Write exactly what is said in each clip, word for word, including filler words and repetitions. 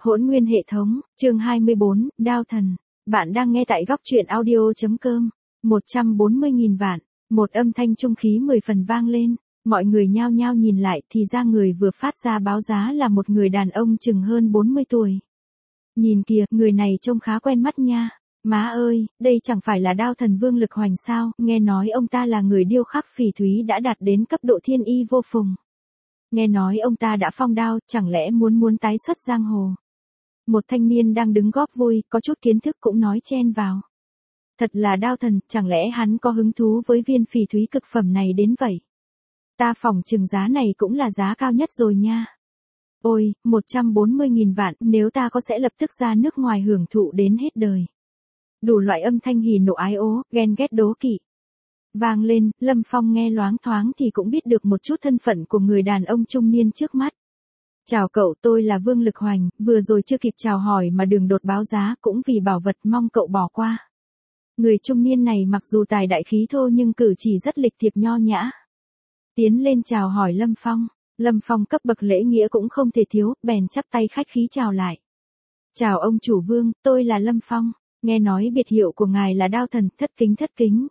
Hỗn nguyên hệ thống, chương hai mươi bốn, Đao thần. Bạn đang nghe tại góc truyện audio.com. một trăm bốn mươi nghìn vạn. Một âm thanh trung khí mười phần vang lên. Mọi người nhao nhao nhìn lại thì ra người vừa phát ra báo giá là một người đàn ông chừng hơn bốn mươi tuổi. Nhìn kìa, người này trông khá quen mắt nha. Má ơi, đây chẳng phải là Đao thần Vương Lực Hoành sao? Nghe nói ông ta là người điêu khắc phỉ thúy đã đạt đến cấp độ thiên y vô phùng. Nghe nói ông ta đã phong đao, chẳng lẽ muốn muốn tái xuất giang hồ. Một thanh niên đang đứng góp vui, có chút kiến thức cũng nói chen vào. Thật là Đao thần, chẳng lẽ hắn có hứng thú với viên phỉ thúy cực phẩm này đến vậy? Ta phỏng chừng giá này cũng là giá cao nhất rồi nha. Ôi, một trăm bốn mươi nghìn vạn, nếu ta có sẽ lập tức ra nước ngoài hưởng thụ đến hết đời. Đủ loại âm thanh hỉ nộ ái ố, ghen ghét đố kỵ vang lên, Lâm Phong nghe loáng thoáng thì cũng biết được một chút thân phận của người đàn ông trung niên trước mắt. Chào cậu, tôi là Vương Lực Hoành, vừa rồi chưa kịp chào hỏi mà đường đột báo giá, cũng vì bảo vật mong cậu bỏ qua. Người trung niên này mặc dù tài đại khí thô nhưng cử chỉ rất lịch thiệp nho nhã. Tiến lên chào hỏi Lâm Phong, Lâm Phong cấp bậc lễ nghĩa cũng không thể thiếu, bèn chắp tay khách khí chào lại. Chào ông chủ Vương, tôi là Lâm Phong, nghe nói biệt hiệu của ngài là Đao thần, thất kính thất kính.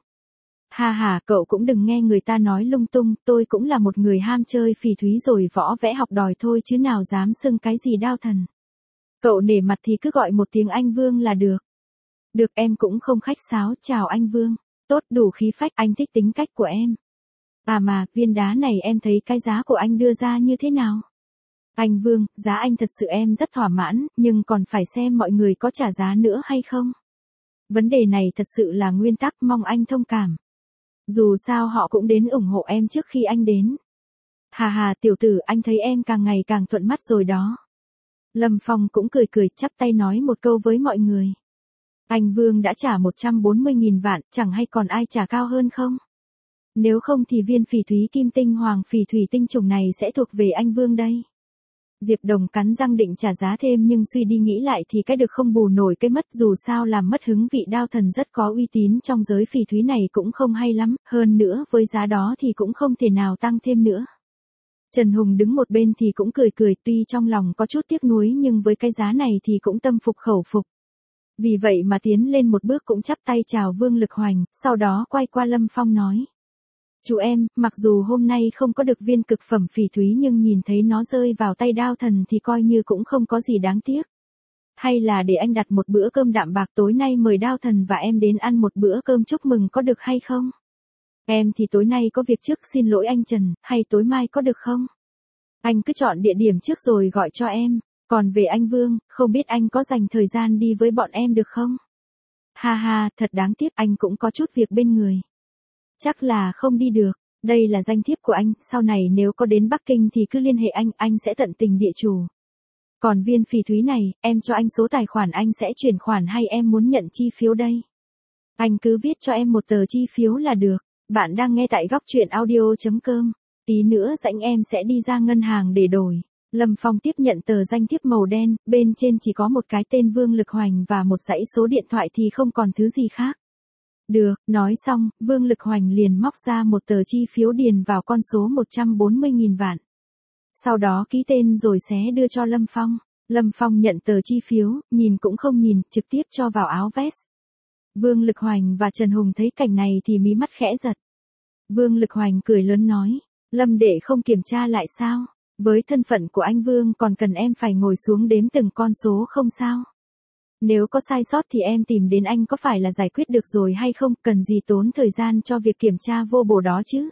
Ha ha, cậu cũng đừng nghe người ta nói lung tung, tôi cũng là một người ham chơi phỉ thúy rồi võ vẽ học đòi thôi chứ nào dám xưng cái gì Đao thần. Cậu nể mặt thì cứ gọi một tiếng anh Vương là được. Được, em cũng không khách sáo, chào anh Vương. Tốt, đủ khí phách, anh thích tính cách của em. À mà, viên đá này em thấy cái giá của anh đưa ra như thế nào? Anh Vương, giá anh thật sự em rất thỏa mãn, nhưng còn phải xem mọi người có trả giá nữa hay không. Vấn đề này thật sự là nguyên tắc, mong anh thông cảm. Dù sao họ cũng đến ủng hộ em trước khi anh đến. Hà hà tiểu tử, anh thấy em càng ngày càng thuận mắt rồi đó. Lâm Phong cũng cười cười chắp tay nói một câu với mọi người. Anh Vương đã trả một trăm bốn mươi nghìn vạn, chẳng hay còn ai trả cao hơn không? Nếu không thì viên phỉ thúy kim tinh hoàng phỉ thủy tinh trùng này sẽ thuộc về anh Vương đây. Diệp Đồng cắn răng định trả giá thêm nhưng suy đi nghĩ lại thì cái được không bù nổi cái mất, dù sao làm mất hứng vị Đao thần rất có uy tín trong giới phỉ thúy này cũng không hay lắm, hơn nữa với giá đó thì cũng không thể nào tăng thêm nữa. Trần Hùng đứng một bên thì cũng cười cười, tuy trong lòng có chút tiếc nuối nhưng với cái giá này thì cũng tâm phục khẩu phục. Vì vậy mà tiến lên một bước cũng chắp tay chào Vương Lực Hoành, sau đó quay qua Lâm Phong nói. Chú em, mặc dù hôm nay không có được viên cực phẩm phỉ thúy nhưng nhìn thấy nó rơi vào tay Đao thần thì coi như cũng không có gì đáng tiếc. Hay là để anh đặt một bữa cơm đạm bạc tối nay mời Đao thần và em đến ăn một bữa cơm chúc mừng có được hay không? Em thì tối nay có việc trước, xin lỗi anh Trần, hay tối mai có được không? Anh cứ chọn địa điểm trước rồi gọi cho em, còn về anh Vương, không biết anh có dành thời gian đi với bọn em được không? Ha ha, thật đáng tiếc, anh cũng có chút việc bên người. Chắc là không đi được, đây là danh thiếp của anh, sau này nếu có đến Bắc Kinh thì cứ liên hệ anh, anh sẽ tận tình địa chủ. Còn viên phỉ thúy này, em cho anh số tài khoản anh sẽ chuyển khoản hay em muốn nhận chi phiếu đây? Anh cứ viết cho em một tờ chi phiếu là được, bạn đang nghe tại góc truyện audio.com, tí nữa rảnh em sẽ đi ra ngân hàng để đổi. Lâm Phong tiếp nhận tờ danh thiếp màu đen, bên trên chỉ có một cái tên Vương Lực Hoành và một dãy số điện thoại thì không còn thứ gì khác. Được, nói xong, Vương Lực Hoành liền móc ra một tờ chi phiếu điền vào con số một trăm bốn mươi nghìn vạn. Sau đó ký tên rồi xé đưa cho Lâm Phong. Lâm Phong nhận tờ chi phiếu, nhìn cũng không nhìn, trực tiếp cho vào áo vest. Vương Lực Hoành và Trần Hùng thấy cảnh này thì mí mắt khẽ giật. Vương Lực Hoành cười lớn nói, Lâm đệ không kiểm tra lại sao? Với thân phận của anh Vương còn cần em phải ngồi xuống đếm từng con số không sao? Nếu có sai sót thì em tìm đến anh có phải là giải quyết được rồi hay không, cần gì tốn thời gian cho việc kiểm tra vô bổ đó chứ?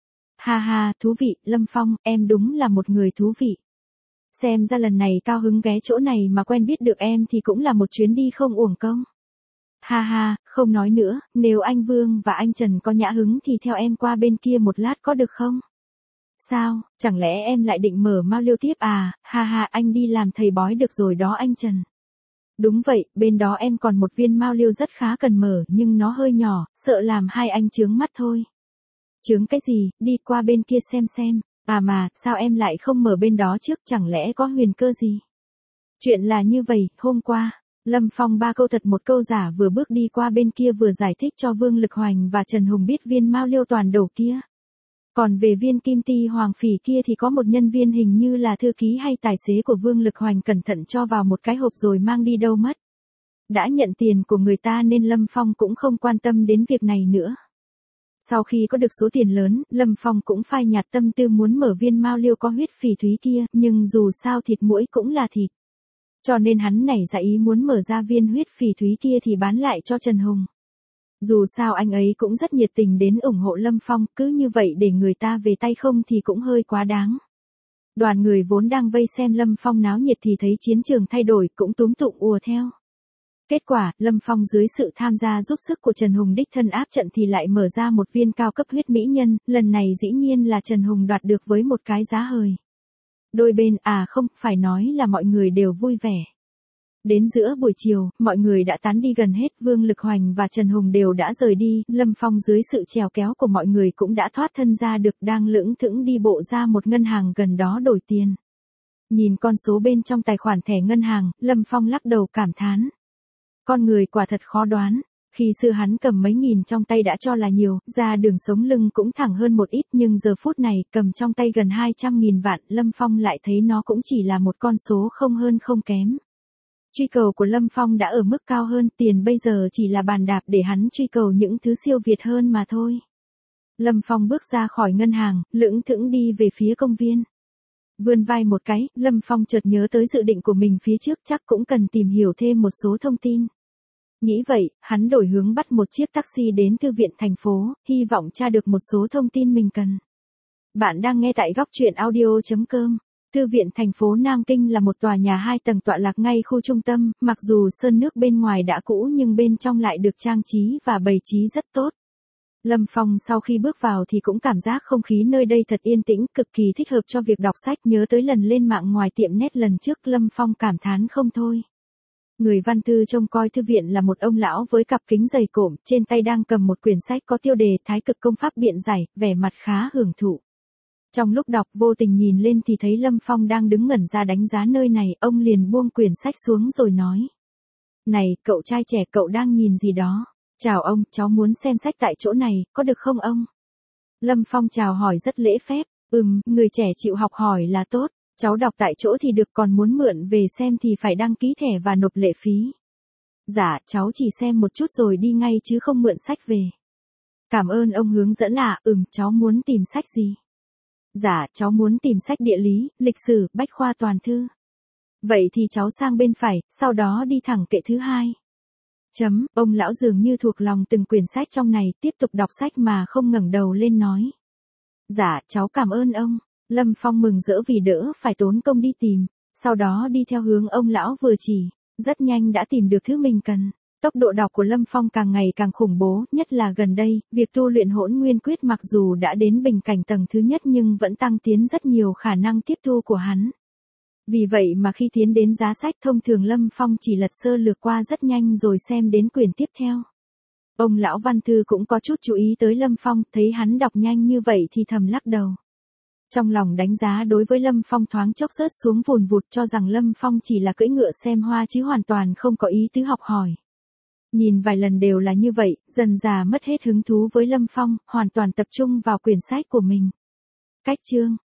Ha ha, thú vị, Lâm Phong, em đúng là một người thú vị. Xem ra lần này cao hứng ghé chỗ này mà quen biết được em thì cũng là một chuyến đi không uổng công. Ha ha, không nói nữa, nếu anh Vương và anh Trần có nhã hứng thì theo em qua bên kia một lát có được không? Sao, chẳng lẽ em lại định mở Mao Liêu tiếp à? Ha ha, anh đi làm thầy bói được rồi đó anh Trần. Đúng vậy, bên đó em còn một viên Mao Liêu rất khá cần mở nhưng nó hơi nhỏ, sợ làm hai anh chướng mắt thôi. Chướng cái gì, đi qua bên kia xem xem. À mà, sao em lại không mở bên đó trước, chẳng lẽ có huyền cơ gì? Chuyện là như vậy, hôm qua, Lâm Phong ba câu thật một câu giả vừa bước đi qua bên kia vừa giải thích cho Vương Lực Hoành và Trần Hùng biết viên Mao Liêu toàn đồ kia. Còn về viên kim ti hoàng phỉ kia thì có một nhân viên hình như là thư ký hay tài xế của Vương Lực Hoành cẩn thận cho vào một cái hộp rồi mang đi đâu mất. Đã nhận tiền của người ta nên Lâm Phong cũng không quan tâm đến việc này nữa. Sau khi có được số tiền lớn, Lâm Phong cũng phai nhạt tâm tư muốn mở viên mao liêu có huyết phỉ thúy kia, nhưng dù sao thịt muỗi cũng là thịt. Cho nên hắn nảy ra ý muốn mở ra viên huyết phỉ thúy kia thì bán lại cho Trần Hùng. Dù sao anh ấy cũng rất nhiệt tình đến ủng hộ Lâm Phong, cứ như vậy để người ta về tay không thì cũng hơi quá đáng. Đoàn người vốn đang vây xem Lâm Phong náo nhiệt thì thấy chiến trường thay đổi cũng túm tụm ùa theo. Kết quả, Lâm Phong dưới sự tham gia giúp sức của Trần Hùng đích thân áp trận thì lại mở ra một viên cao cấp huyết mỹ nhân, lần này dĩ nhiên là Trần Hùng đoạt được với một cái giá hời. Đôi bên, à không, phải nói là mọi người đều vui vẻ. Đến giữa buổi chiều, mọi người đã tán đi gần hết, Vương Lực Hoành và Trần Hùng đều đã rời đi, Lâm Phong dưới sự chèo kéo của mọi người cũng đã thoát thân ra được, đang lững thững đi bộ ra một ngân hàng gần đó đổi tiền. Nhìn con số bên trong tài khoản thẻ ngân hàng, Lâm Phong lắc đầu cảm thán. Con người quả thật khó đoán. Khi xưa hắn cầm mấy nghìn trong tay đã cho là nhiều, ra đường sống lưng cũng thẳng hơn một ít, nhưng giờ phút này cầm trong tay gần hai trăm nghìn vạn, Lâm Phong lại thấy nó cũng chỉ là một con số không hơn không kém. Truy cầu của Lâm Phong đã ở mức cao hơn, tiền bây giờ chỉ là bàn đạp để hắn truy cầu những thứ siêu việt hơn mà thôi. Lâm Phong bước ra khỏi ngân hàng, lững thững đi về phía công viên. Vươn vai một cái, Lâm Phong chợt nhớ tới dự định của mình phía trước, chắc cũng cần tìm hiểu thêm một số thông tin. Nghĩ vậy, hắn đổi hướng bắt một chiếc taxi đến thư viện thành phố, hy vọng tra được một số thông tin mình cần. Bạn đang nghe tại góc truyện audio chấm com. Thư viện thành phố Nam Kinh là một tòa nhà hai tầng tọa lạc ngay khu trung tâm, mặc dù sơn nước bên ngoài đã cũ nhưng bên trong lại được trang trí và bày trí rất tốt. Lâm Phong sau khi bước vào thì cũng cảm giác không khí nơi đây thật yên tĩnh, cực kỳ thích hợp cho việc đọc sách, nhớ tới lần lên mạng ngoài tiệm net lần trước, Lâm Phong cảm thán không thôi. Người văn thư trông coi thư viện là một ông lão với cặp kính dày cộm, trên tay đang cầm một quyển sách có tiêu đề Thái cực công pháp biện giải, vẻ mặt khá hưởng thụ. Trong lúc đọc vô tình nhìn lên thì thấy Lâm Phong đang đứng ngẩn ra đánh giá nơi này, ông liền buông quyển sách xuống rồi nói. Này, cậu trai trẻ, cậu đang nhìn gì đó? Chào ông, cháu muốn xem sách tại chỗ này, có được không ông? Lâm Phong chào hỏi rất lễ phép, ừm, người trẻ chịu học hỏi là tốt, cháu đọc tại chỗ thì được, còn muốn mượn về xem thì phải đăng ký thẻ và nộp lệ phí. Dạ, cháu chỉ xem một chút rồi đi ngay chứ không mượn sách về. Cảm ơn ông hướng dẫn ạ, à, ừm, cháu muốn tìm sách gì? Dạ, cháu muốn tìm sách địa lý, lịch sử, bách khoa toàn thư. Vậy thì cháu sang bên phải, sau đó đi thẳng kệ thứ hai. Chấm, ông lão dường như thuộc lòng từng quyển sách trong này, tiếp tục đọc sách mà không ngẩng đầu lên nói. Dạ, cháu cảm ơn ông. Lâm Phong mừng rỡ vì đỡ phải tốn công đi tìm, sau đó đi theo hướng ông lão vừa chỉ, rất nhanh đã tìm được thứ mình cần. Tốc độ đọc của Lâm Phong càng ngày càng khủng bố, nhất là gần đây, việc tu luyện hỗn nguyên quyết mặc dù đã đến bình cảnh tầng thứ nhất nhưng vẫn tăng tiến rất nhiều khả năng tiếp thu của hắn. Vì vậy mà khi tiến đến giá sách thông thường Lâm Phong chỉ lật sơ lược qua rất nhanh rồi xem đến quyển tiếp theo. Ông lão văn thư cũng có chút chú ý tới Lâm Phong, thấy hắn đọc nhanh như vậy thì thầm lắc đầu. Trong lòng đánh giá đối với Lâm Phong thoáng chốc rớt xuống vùn vụt, cho rằng Lâm Phong chỉ là cưỡi ngựa xem hoa chứ hoàn toàn không có ý tứ học hỏi. Nhìn vài lần đều là như vậy, dần dà mất hết hứng thú với Lâm Phong, hoàn toàn tập trung vào quyển sách của mình. Cách chương